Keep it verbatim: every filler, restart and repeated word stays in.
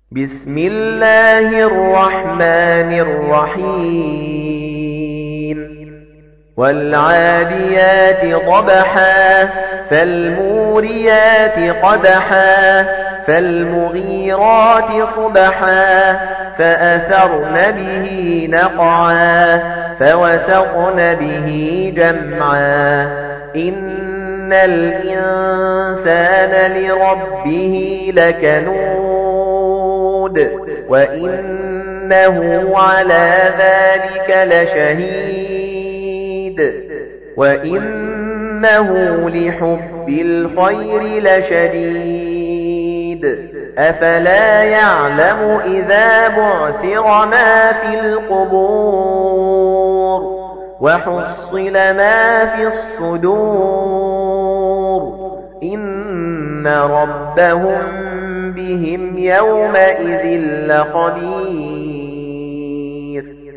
بسم الله الرحمن الرحيم والعاديات ضبحا فالموريات قدحا فالمغيرات صبحا فأثرن به نقعا فوسطن به جمعا إن الإنسان لربه لكنود وإنه على ذلك لشهيد وإنه لحب الخير لشديد أفلا يعلم إذا بعثر ما في القبور وحصل ما في الصدور إن ربهم بهم يومئذ لخبير